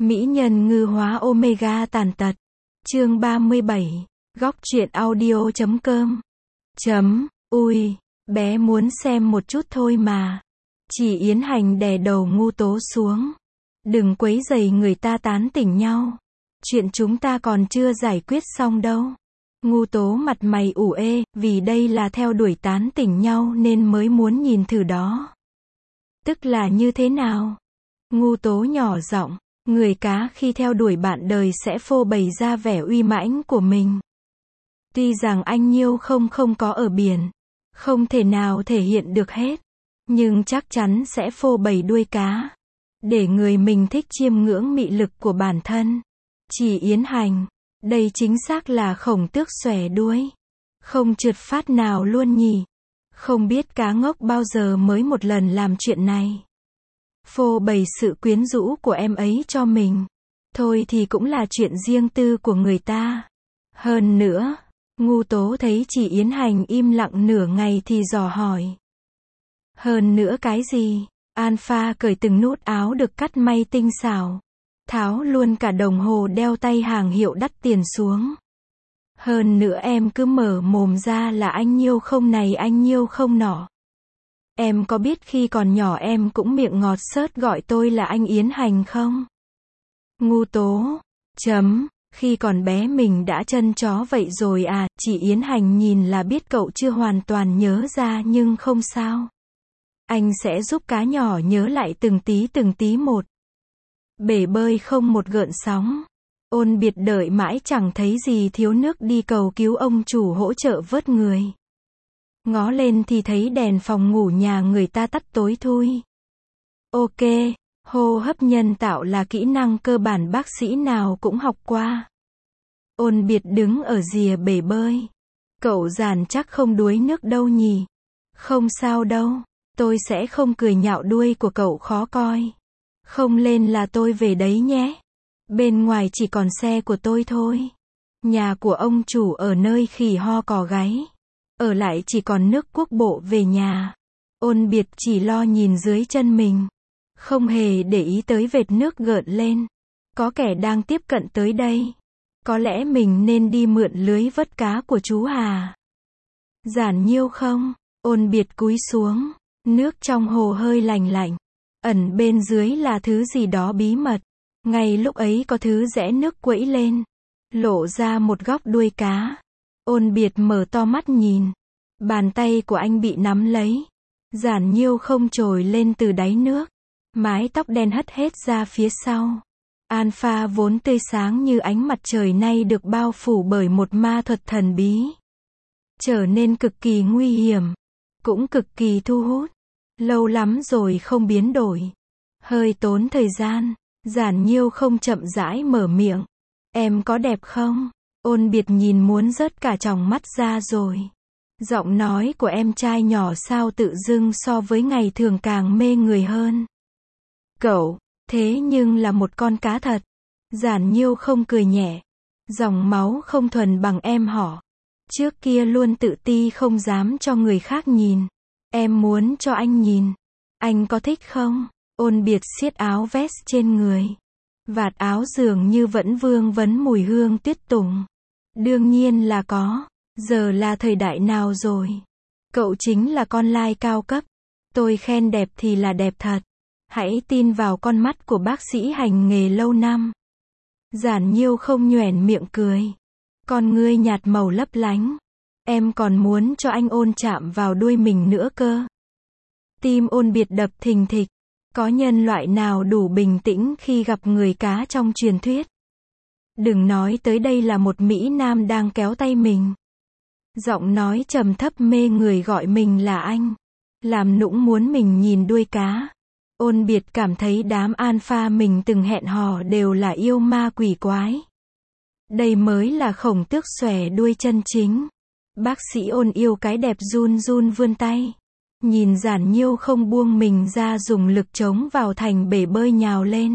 Mỹ nhân ngư hóa omega tàn tật. Chương 37. Góc truyện audio.com. Ui, bé muốn xem một chút thôi mà. Chỉ Yến Hành đè đầu Ngu Tố xuống. Đừng quấy rầy người ta tán tỉnh nhau. Chuyện chúng ta còn chưa giải quyết xong đâu. Ngu Tố mặt mày ủ ê, vì đây là theo đuổi tán tỉnh nhau nên mới muốn nhìn thử đó. Tức là như thế nào? Ngu Tố nhỏ giọng. Người cá khi theo đuổi bạn đời sẽ phô bày ra vẻ uy mãnh của mình. Tuy rằng anh Nhiêu không có ở biển, không thể nào thể hiện được hết, nhưng chắc chắn sẽ phô bày đuôi cá, để người mình thích chiêm ngưỡng mị lực của bản thân. Chỉ Yến Hành, đây chính xác là khổng tước xòe đuôi. Không trượt phát nào luôn nhỉ. Không biết cá ngốc bao giờ mới một lần làm chuyện này. Phô bày sự quyến rũ của em ấy cho mình. Thôi thì cũng là chuyện riêng tư của người ta. Hơn nữa, Ngu Tố thấy Chỉ Yến Hành im lặng nửa ngày thì dò hỏi. Hơn nữa cái gì? Alpha cởi từng nút áo được cắt may tinh xảo. Tháo luôn cả đồng hồ đeo tay hàng hiệu đắt tiền xuống. Hơn nữa em cứ mở mồm ra là anh Nhiêu không này anh Nhiêu không nọ. Em có biết khi còn nhỏ em cũng miệng ngọt xớt gọi tôi là anh Yến Hành không? Ngu Tố. Khi còn bé mình đã chân chó vậy rồi à? Chỉ Yến Hành nhìn là biết cậu chưa hoàn toàn nhớ ra nhưng không sao. Anh sẽ giúp cá nhỏ nhớ lại từng tí một. Bể bơi không một gợn sóng. Ôn Biệt đợi mãi chẳng thấy gì thiếu nước đi cầu cứu ông chủ hỗ trợ vớt người. Ngó lên thì thấy đèn phòng ngủ nhà người ta tắt tối thui. Ok, hô hấp nhân tạo là kỹ năng cơ bản bác sĩ nào cũng học qua. Ôn Biệt đứng ở rìa bể bơi. Cậu Giản chắc không đuối nước đâu nhỉ? Không sao đâu, tôi sẽ không cười nhạo đuôi của cậu khó coi. Không lên là tôi về đấy nhé. Bên ngoài chỉ còn xe của tôi thôi. Nhà của ông chủ ở nơi khỉ ho cò gáy. Ở lại chỉ còn nước quốc bộ về nhà. Ôn Biệt chỉ lo nhìn dưới chân mình. Không hề để ý tới vệt nước gợn lên. Có kẻ đang tiếp cận tới đây. Có lẽ mình nên đi mượn lưới vớt cá của chú Hà. Giản Nhiêu không? Ôn Biệt cúi xuống. Nước trong hồ hơi lành lạnh. Ẩn bên dưới là thứ gì đó bí mật. Ngay lúc ấy có thứ rẽ nước quẫy lên. Lộ ra một góc đuôi cá. Ôn Biệt mở to mắt nhìn. Bàn tay của anh bị nắm lấy. Giản Nhiêu không trồi lên từ đáy nước. Mái tóc đen hất hết ra phía sau. Alpha vốn tươi sáng như ánh mặt trời nay được bao phủ bởi một ma thuật thần bí. Trở nên cực kỳ nguy hiểm. Cũng cực kỳ thu hút. Lâu lắm rồi không biến đổi. Hơi tốn thời gian. Giản Nhiêu không chậm rãi mở miệng. Em có đẹp không? Ôn Biệt nhìn muốn rớt cả tròng mắt ra rồi. Giọng nói của em trai nhỏ sao tự dưng so với ngày thường càng mê người hơn. Cậu, thế nhưng là một con cá thật. Giản Nhiêu không cười nhẹ. Dòng máu không thuần bằng em họ. Trước kia luôn tự ti không dám cho người khác nhìn. Em muốn cho anh nhìn. Anh có thích không? Ôn Biệt siết áo vest trên người. Vạt áo dường như vẫn vương vấn mùi hương tuyết tùng. Đương nhiên là có. Giờ là thời đại nào rồi? Cậu chính là con lai cao cấp. Tôi khen đẹp thì là đẹp thật. Hãy tin vào con mắt của bác sĩ hành nghề lâu năm. Giản Nhiêu không nhoẻn miệng cười. Con ngươi nhạt màu lấp lánh. Em còn muốn cho anh ôn chạm vào đuôi mình nữa cơ. Tim Ôn Biệt đập thình thịch. Có nhân loại nào đủ bình tĩnh khi gặp người cá trong truyền thuyết? Đừng nói tới đây là một Mỹ Nam đang kéo tay mình. Giọng nói trầm thấp mê người gọi mình là anh. Làm nũng muốn mình nhìn đuôi cá. Ôn Biệt cảm thấy đám alpha mình từng hẹn hò đều là yêu ma quỷ quái. Đây mới là khổng tước xòe đuôi chân chính. Bác sĩ Ôn yêu cái đẹp run run vươn tay. Nhìn Giản Nhiêu không buông mình ra dùng lực chống vào thành bể bơi nhào lên.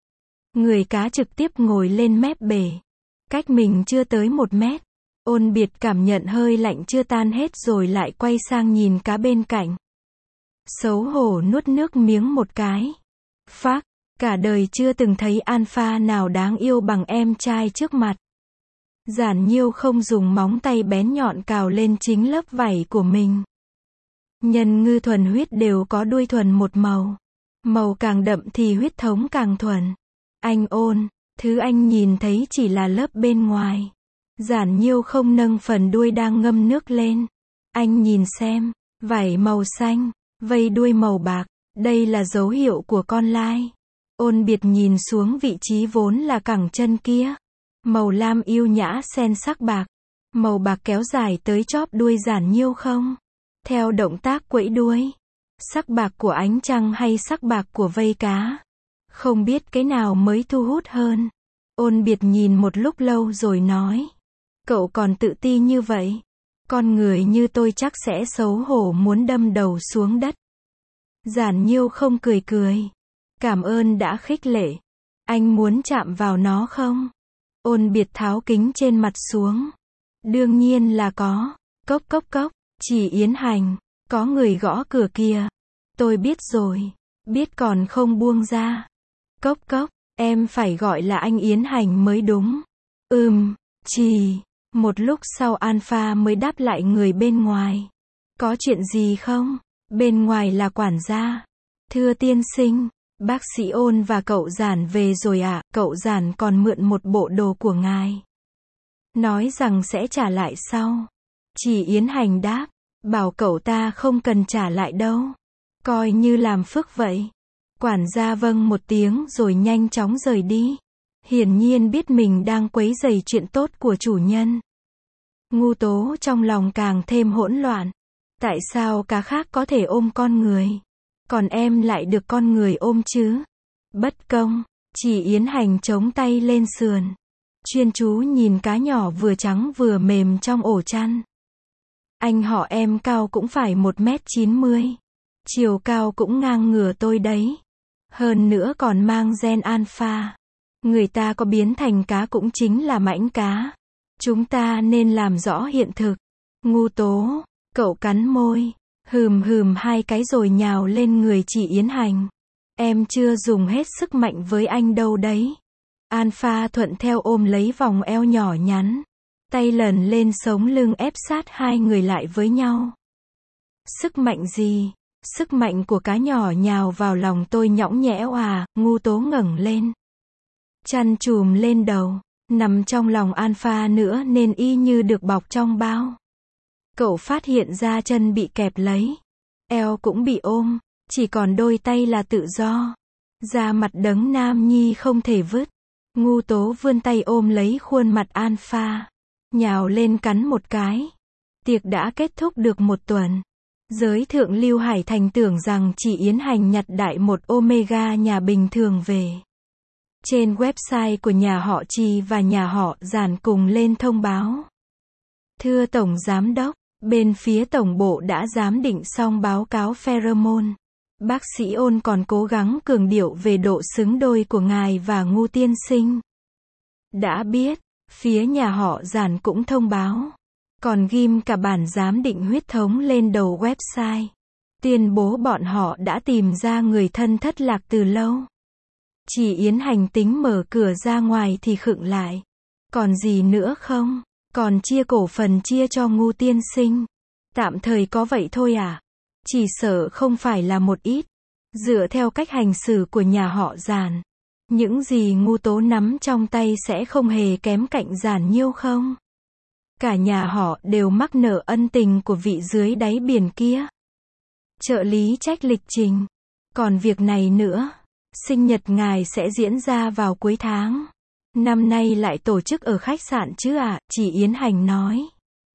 Người cá trực tiếp ngồi lên mép bể. Cách mình chưa tới 1 mét. Ôn Biệt cảm nhận hơi lạnh chưa tan hết rồi lại quay sang nhìn cá bên cạnh. Xấu hổ nuốt nước miếng một cái. Phác, Cả đời chưa từng thấy alpha nào đáng yêu bằng em trai trước mặt. Giản Nhiêu không dùng móng tay bén nhọn cào lên chính lớp vảy của mình. Nhân ngư thuần huyết đều có đuôi thuần một màu. Màu càng đậm thì huyết thống càng thuần. Anh ôn, thứ anh nhìn thấy chỉ là lớp bên ngoài. Giản Nhiêu không nâng phần đuôi đang ngâm nước lên. Anh nhìn xem, vảy màu xanh, vây đuôi màu bạc, đây là dấu hiệu của con lai. Ôn biệt nhìn xuống vị trí vốn là cẳng chân kia. Màu lam yêu nhã xen sắc bạc. Màu bạc kéo dài tới chóp đuôi Giản Nhiêu không? Theo động tác quẫy đuôi. Sắc bạc của ánh trăng hay sắc bạc của vây cá? Không biết cái nào mới thu hút hơn. Ôn biệt nhìn một lúc lâu rồi nói. Cậu còn tự ti như vậy. Con người như tôi chắc sẽ xấu hổ muốn đâm đầu xuống đất. Giản Nhiêu không cười cười. Cảm ơn đã khích lệ. Anh muốn chạm vào nó không? Ôn biệt tháo kính trên mặt xuống. Đương nhiên là có. Cốc cốc cốc. Chỉ Yến Hành. Có người gõ cửa kìa. Tôi biết rồi. Biết còn không buông ra. Cốc cốc. Em phải gọi là anh Yến Hành mới đúng. Chỉ. Một lúc sau Alpha mới đáp lại người bên ngoài. Có chuyện gì không? Bên ngoài là quản gia. Thưa tiên sinh, bác sĩ Ôn và cậu Giản về rồi ạ. Cậu Giản còn mượn một bộ đồ của ngài. Nói rằng sẽ trả lại sau. Chỉ Yến Hành đáp. Bảo cậu ta không cần trả lại đâu. Coi như làm phước vậy. Quản gia vâng một tiếng rồi nhanh chóng rời đi. Hiển nhiên biết mình đang quấy rầy chuyện tốt của chủ nhân. Ngu Tố trong lòng càng thêm hỗn loạn. Tại sao cá khác có thể ôm con người? Còn em lại được con người ôm chứ? Bất công. Chỉ Yến Hành chống tay lên sườn. Chuyên chú nhìn cá nhỏ vừa trắng vừa mềm trong ổ chăn. Anh họ em cao cũng phải 1m90. Chiều cao cũng ngang ngửa tôi đấy. Hơn nữa còn mang gen alpha. Người ta có biến thành cá cũng chính là mãnh cá. Chúng ta nên làm rõ hiện thực. Ngu Tố, cậu cắn môi, hừm hai cái rồi nhào lên người chị Yến Hành. Em chưa dùng hết sức mạnh với anh đâu đấy. Alpha thuận theo ôm lấy vòng eo nhỏ nhắn. Tay lần lên sống lưng ép sát hai người lại với nhau. Sức mạnh gì? Sức mạnh của cá nhỏ nhào vào lòng tôi nhõng nhẽo à? Ngu Tố ngẩng lên. Chăn trùm lên đầu. Nằm trong lòng Alpha nữa nên y như được bọc trong bao. Cậu phát hiện ra chân bị kẹp lấy. Eo cũng bị ôm. Chỉ còn đôi tay là tự do. Da mặt đấng nam nhi không thể vứt. Ngu Tố vươn tay ôm lấy khuôn mặt Alpha. Nhào lên cắn một cái. Tiệc đã kết thúc được một tuần. Giới thượng lưu Hải Thành tưởng rằng chỉ Yến Hành nhặt đại một Omega nhà bình thường về. Trên website của nhà họ Trì và nhà họ Giản cùng lên thông báo. Thưa Tổng Giám đốc, bên phía Tổng bộ đã giám định xong báo cáo pheromone. Bác sĩ Ôn còn cố gắng cường điệu về độ xứng đôi của ngài và Ngu tiên sinh. Đã biết, phía nhà họ Giản cũng thông báo. Còn ghim cả bản giám định huyết thống lên đầu website. Tuyên bố bọn họ đã tìm ra người thân thất lạc từ lâu. Chỉ Yến Hành tính mở cửa ra ngoài thì khựng lại. Còn gì nữa không? Còn chia cổ phần chia cho Ngu tiên sinh. Tạm thời có vậy thôi à? Chỉ sợ không phải là một ít. Dựa theo cách hành xử của nhà họ Giản, những gì Ngu Tố nắm trong tay sẽ không hề kém cạnh Giản Nhiêu không? Cả nhà họ đều mắc nợ ân tình của vị dưới đáy biển kia. Trợ lý trách lịch trình. Còn việc này nữa. Sinh nhật ngài sẽ diễn ra vào cuối tháng. Năm nay lại tổ chức ở khách sạn chứ ạ? Chị Yến Hành nói.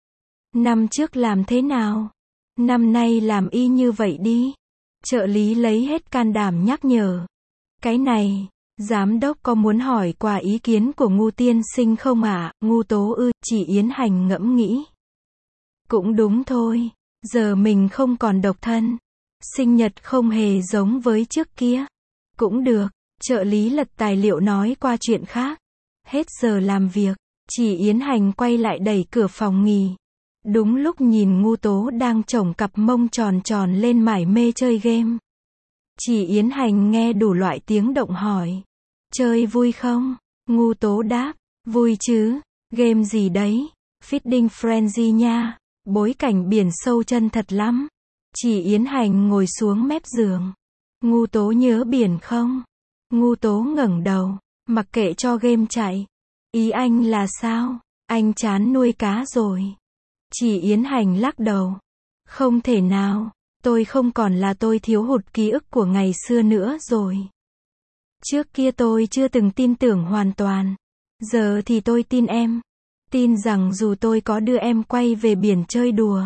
Năm trước làm thế nào? Năm nay làm y như vậy đi. Trợ lý lấy hết can đảm nhắc nhở. Cái này, giám đốc có muốn hỏi qua ý kiến của Ngu tiên sinh không ạ? Ngu Tố ư? Chị Yến Hành ngẫm nghĩ. Cũng đúng thôi. Giờ mình không còn độc thân. Sinh nhật không hề giống với trước kia. Cũng được. Trợ lý lật tài liệu nói qua chuyện khác. Hết giờ làm việc. Chị Yến Hành quay lại đẩy cửa phòng nghỉ. Đúng lúc nhìn Ngu Tố đang chổng cặp mông tròn tròn lên mải mê chơi game. Chị Yến Hành nghe đủ loại tiếng động hỏi. Chơi vui không? Ngu Tố đáp. Vui chứ. Game gì đấy? Feeding Frenzy nha. Bối cảnh biển sâu chân thật lắm. Chị Yến Hành ngồi xuống mép giường. Ngu Tố nhớ biển không? Ngu Tố ngẩng đầu. Mặc kệ cho game chạy. Ý anh là sao? Anh chán nuôi cá rồi. Chị Yến Hành lắc đầu. Không thể nào. Tôi không còn là tôi, thiếu hụt ký ức của ngày xưa nữa rồi. Trước kia tôi chưa từng tin tưởng hoàn toàn. Giờ thì tôi tin em. Tin rằng dù tôi có đưa em quay về biển chơi đùa,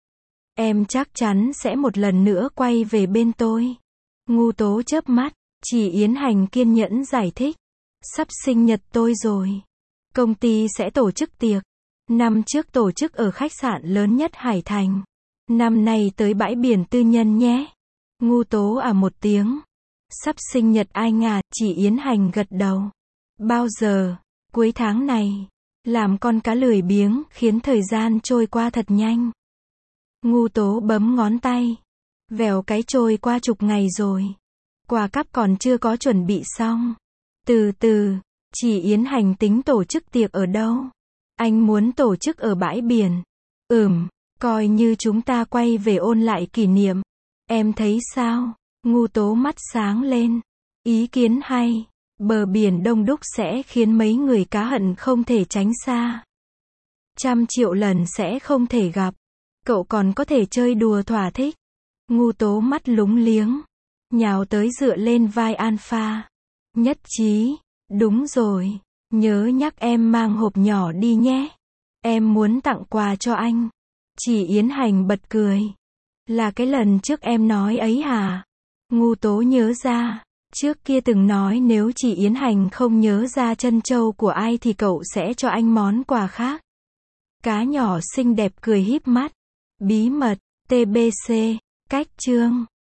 em chắc chắn sẽ một lần nữa quay về bên tôi. Ngu Tố chớp mắt. Chị Yến Hành kiên nhẫn giải thích. Sắp sinh nhật tôi rồi. Công ty sẽ tổ chức tiệc. Năm trước tổ chức ở khách sạn lớn nhất Hải Thành. Năm nay tới bãi biển tư nhân nhé. Ngu Tố à một tiếng. Sắp sinh nhật anh à? Chị Yến Hành gật đầu. Bao giờ? Cuối tháng này. Làm con cá lười biếng, khiến thời gian trôi qua thật nhanh. Ngu Tố bấm ngón tay. Vèo cái trôi qua chục ngày rồi. Quà cáp còn chưa có chuẩn bị xong. Từ từ, chị Yến Hành tính tổ chức tiệc ở đâu? Anh muốn tổ chức ở bãi biển. Coi như chúng ta quay về ôn lại kỷ niệm. Em thấy sao? Ngu Tố mắt sáng lên. Ý kiến hay. Bờ biển đông đúc sẽ khiến mấy người cá hận không thể tránh xa. 100 triệu lần sẽ không thể gặp. Cậu còn có thể chơi đùa thỏa thích. Ngu Tố mắt lúng liếng. Nhào tới dựa lên vai Alpha. Nhất trí. Đúng rồi. Nhớ nhắc em mang hộp nhỏ đi nhé. Em muốn tặng quà cho anh. Chị Yến Hành bật cười. Là cái lần trước em nói ấy hả? Ngu Tố nhớ ra. Trước kia từng nói nếu chị Yến Hành không nhớ ra trân châu của ai thì cậu sẽ cho anh món quà khác. Cá nhỏ xinh đẹp cười híp mắt. Bí mật. TBC. Cách chương.